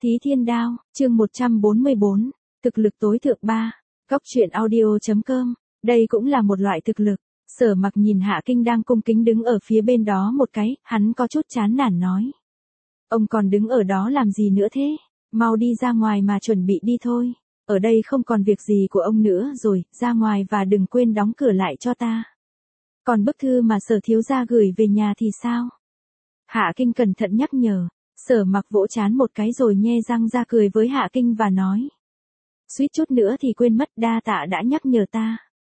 Thí Thiên Đao, chương 144, thực lực tối thượng 3, Cóc truyện audio.com, đây cũng là một loại thực lực. Sở Mặc nhìn Hạ Kinh đang cung kính đứng ở phía bên đó một cái, hắn có chút chán nản nói. Ông còn đứng ở đó làm gì nữa thế? Mau đi ra ngoài mà chuẩn bị đi thôi. Ở đây không còn việc gì của ông nữa rồi, ra ngoài và đừng quên đóng cửa lại cho ta. Còn bức thư mà Sở thiếu gia gửi về nhà thì sao? Hạ Kinh cẩn thận nhắc nhở. Sở Mặc vỗ trán một cái rồi nhe răng ra cười với Hạ Kinh và nói. Suýt chút nữa thì quên mất, đa tạ đã nhắc nhở ta.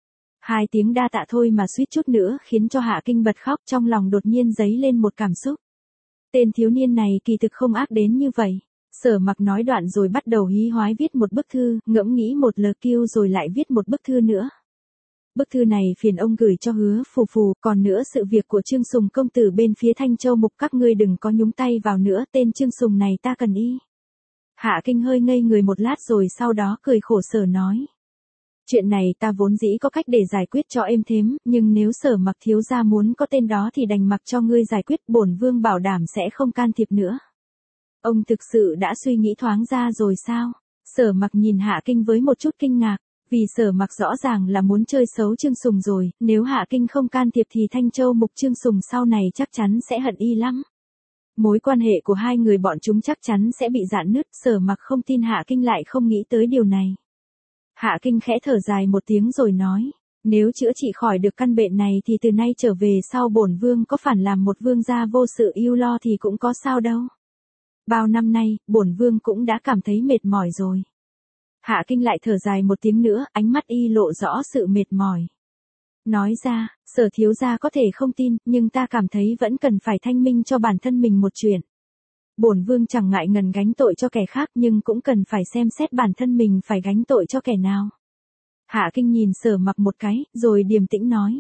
2 tiếng đa tạ thôi mà suýt chút nữa khiến cho Hạ Kinh bật khóc, trong lòng đột nhiên dấy lên một cảm xúc. Tên thiếu niên này kỳ thực không ác đến như vậy. Sở Mặc nói đoạn rồi bắt đầu hí hoái viết một bức thư, ngẫm nghĩ một lờ kêu rồi lại viết một bức thư nữa. Bức thư này phiền ông gửi cho Hứa Phù Phù, còn nữa sự việc của Trương Sùng công tử bên phía Thanh Châu Mục các ngươi đừng có nhúng tay vào nữa, tên Trương Sùng này ta cần y. Hạ Kinh hơi ngây người một lát rồi sau đó cười khổ sở nói. Chuyện này ta vốn dĩ có cách để giải quyết cho êm thếm, nhưng nếu Sở Mặc thiếu gia muốn có tên đó thì đành mặc cho ngươi giải quyết, bổn vương bảo đảm sẽ không can thiệp nữa. Ông thực sự đã suy nghĩ thoáng ra rồi sao? Sở Mặc nhìn Hạ Kinh với một chút kinh ngạc. Vì Sở Mặc rõ ràng là muốn chơi xấu Trương Sùng rồi, nếu Hạ Kinh không can thiệp thì Thanh Châu Mục Trương Sùng sau này chắc chắn sẽ hận y lắm. Mối quan hệ của hai người bọn chúng chắc chắn sẽ bị rạn nứt, Sở Mặc không tin Hạ Kinh lại không nghĩ tới điều này. Hạ Kinh khẽ thở dài một tiếng rồi nói, nếu chữa trị khỏi được căn bệnh này thì từ nay trở về sau bổn vương có phản làm một vương gia vô sự ưu lo thì cũng có sao đâu. Bao năm nay, bổn vương cũng đã cảm thấy mệt mỏi rồi. Hạ Kinh lại thở dài một tiếng nữa, ánh mắt y lộ rõ sự mệt mỏi. Nói ra, Sở thiếu gia có thể không tin, nhưng ta cảm thấy vẫn cần phải thanh minh cho bản thân mình một chuyện. Bổn vương chẳng ngại ngần gánh tội cho kẻ khác nhưng cũng cần phải xem xét bản thân mình phải gánh tội cho kẻ nào. Hạ Kinh nhìn Sở Mặc một cái, rồi điềm tĩnh nói.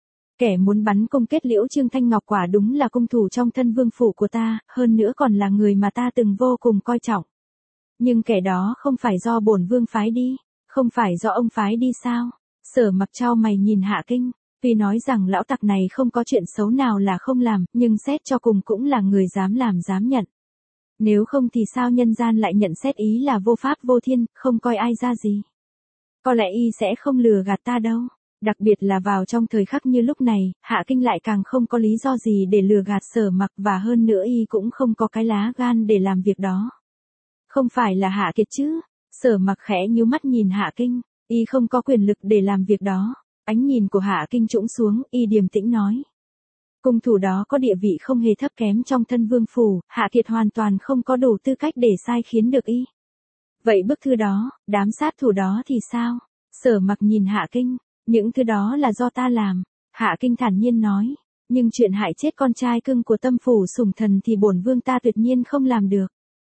Kẻ muốn bắn cung kết liễu Trương Thanh Ngọc quả đúng là cung thủ trong thân vương phủ của ta, hơn nữa còn là người mà ta từng vô cùng coi trọng. Nhưng kẻ đó không phải do bổn vương phái đi, không phải do ông phái đi sao? Sở Mặc chau mày nhìn Hạ Kinh, tuy nói rằng lão tặc này không có chuyện xấu nào là không làm, nhưng xét cho cùng cũng là người dám làm dám nhận. Nếu không thì sao nhân gian lại nhận xét ý là vô pháp vô thiên, không coi ai ra gì. Có lẽ y sẽ không lừa gạt ta đâu. Đặc biệt là vào trong thời khắc như lúc này, Hạ Kinh lại càng không có lý do gì để lừa gạt Sở Mặc, và hơn nữa y cũng không có cái lá gan để làm việc đó. Không phải là Hạ Kiệt chứ? Sở Mặc khẽ nhíu mắt nhìn Hạ Kinh, y không có quyền lực để làm việc đó. Ánh nhìn của Hạ Kinh trũng xuống, y điềm tĩnh nói. Cung thủ đó có địa vị không hề thấp kém trong thân vương phủ, Hạ Kiệt hoàn toàn không có đủ tư cách để sai khiến được y. Vậy bức thư đó, đám sát thủ đó thì sao? Sở Mặc nhìn Hạ Kinh, những thứ đó là do ta làm. Hạ Kinh thản nhiên nói, nhưng chuyện hại chết con trai cưng của Tâm phủ Sủng Thần thì bổn vương ta tuyệt nhiên không làm được.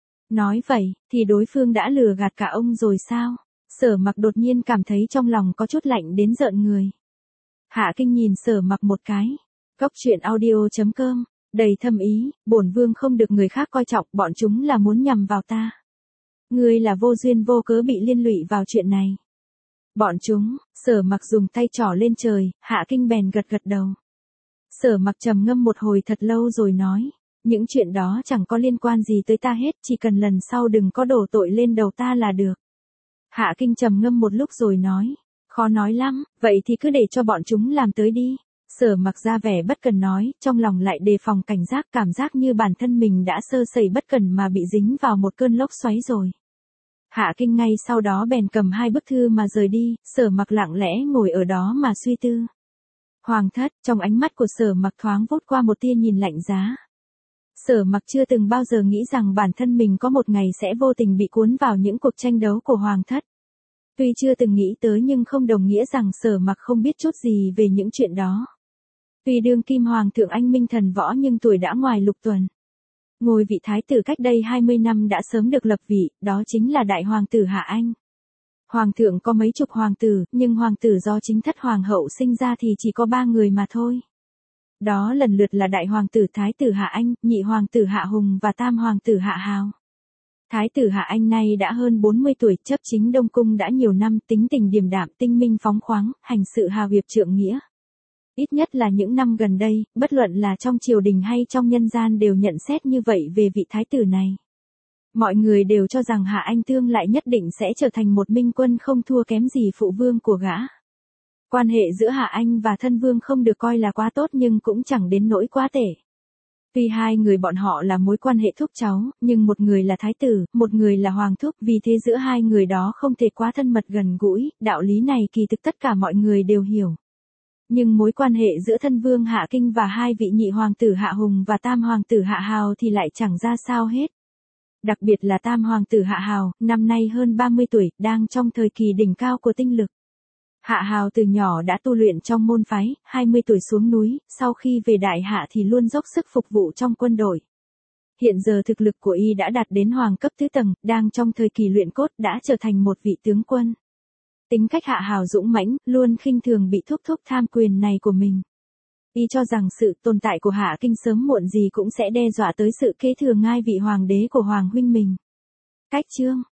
Nói vậy, thì đối phương đã lừa gạt cả ông rồi sao? Sở Mặc đột nhiên cảm thấy trong lòng có chút lạnh đến rợn người. Hạ Kinh nhìn Sở Mặc một cái. Cóc truyện audio.com, đầy thâm ý, bổn vương không được người khác coi trọng, bọn chúng là muốn nhằm vào ta. Ngươi là vô duyên vô cớ bị liên lụy vào chuyện này. Bọn chúng, Sở Mặc dùng tay trỏ lên trời, Hạ Kinh bèn gật gật đầu. Sở Mặc trầm ngâm một hồi thật lâu rồi nói. Những chuyện đó chẳng có liên quan gì tới ta hết, chỉ cần lần sau đừng có đổ tội lên đầu ta là được. Hạ Kinh trầm ngâm một lúc rồi nói, khó nói lắm, vậy thì cứ để cho bọn chúng làm tới đi. Sở Mặc ra vẻ bất cần nói, trong lòng lại đề phòng cảnh giác, cảm giác như bản thân mình đã sơ sẩy bất cẩn mà bị dính vào một cơn lốc xoáy rồi. Hạ Kinh ngay sau đó bèn cầm 2 bức thư mà rời đi, Sở Mặc lặng lẽ ngồi ở đó mà suy tư. Hoàng thất, trong ánh mắt của Sở Mặc thoáng vút qua một tia nhìn lạnh giá. Sở Mặc chưa từng bao giờ nghĩ rằng bản thân mình có một ngày sẽ vô tình bị cuốn vào những cuộc tranh đấu của Hoàng thất. Tuy chưa từng nghĩ tới nhưng không đồng nghĩa rằng Sở Mặc không biết chút gì về những chuyện đó. Tuy đương kim hoàng thượng anh minh thần võ nhưng tuổi đã ngoài lục tuần. Ngôi vị thái tử cách đây 20 năm đã sớm được lập vị, đó chính là đại hoàng tử Hạ Anh. Hoàng thượng có mấy chục hoàng tử, nhưng hoàng tử do chính thất hoàng hậu sinh ra thì chỉ có 3 người mà thôi. Đó lần lượt là đại hoàng tử Thái tử Hạ Anh, nhị hoàng tử Hạ Hùng và tam hoàng tử Hạ Hào. Thái tử Hạ Anh nay đã hơn 40 tuổi, chấp chính Đông Cung đã nhiều năm, tính tình điềm đạm, tinh minh phóng khoáng, hành sự hào hiệp trượng nghĩa. Ít nhất là những năm gần đây, bất luận là trong triều đình hay trong nhân gian đều nhận xét như vậy về vị thái tử này. Mọi người đều cho rằng Hạ Anh tương lại nhất định sẽ trở thành một minh quân không thua kém gì phụ vương của gã. Quan hệ giữa Hạ Anh và thân vương không được coi là quá tốt nhưng cũng chẳng đến nỗi quá tệ. Tuy hai người bọn họ là mối quan hệ thúc cháu, nhưng một người là thái tử, một người là hoàng thúc, vì thế giữa hai người đó không thể quá thân mật gần gũi, đạo lý này kỳ thực tất cả mọi người đều hiểu. Nhưng mối quan hệ giữa thân vương Hạ Kinh và hai vị nhị hoàng tử Hạ Hùng và tam hoàng tử Hạ Hào thì lại chẳng ra sao hết. Đặc biệt là tam hoàng tử Hạ Hào, năm nay hơn 30 tuổi, đang trong thời kỳ đỉnh cao của tinh lực. Hạ Hào từ nhỏ đã tu luyện trong môn phái, 20 tuổi xuống núi, sau khi về đại hạ thì luôn dốc sức phục vụ trong quân đội. Hiện giờ thực lực của y đã đạt đến hoàng cấp tứ tầng, đang trong thời kỳ luyện cốt đã trở thành một vị tướng quân. Tính cách Hạ Hào dũng mãnh, luôn khinh thường bị thúc thúc tham quyền này của mình. Y cho rằng sự tồn tại của Hạ Kinh sớm muộn gì cũng sẽ đe dọa tới sự kế thừa ngai vị hoàng đế của hoàng huynh mình. Cách chương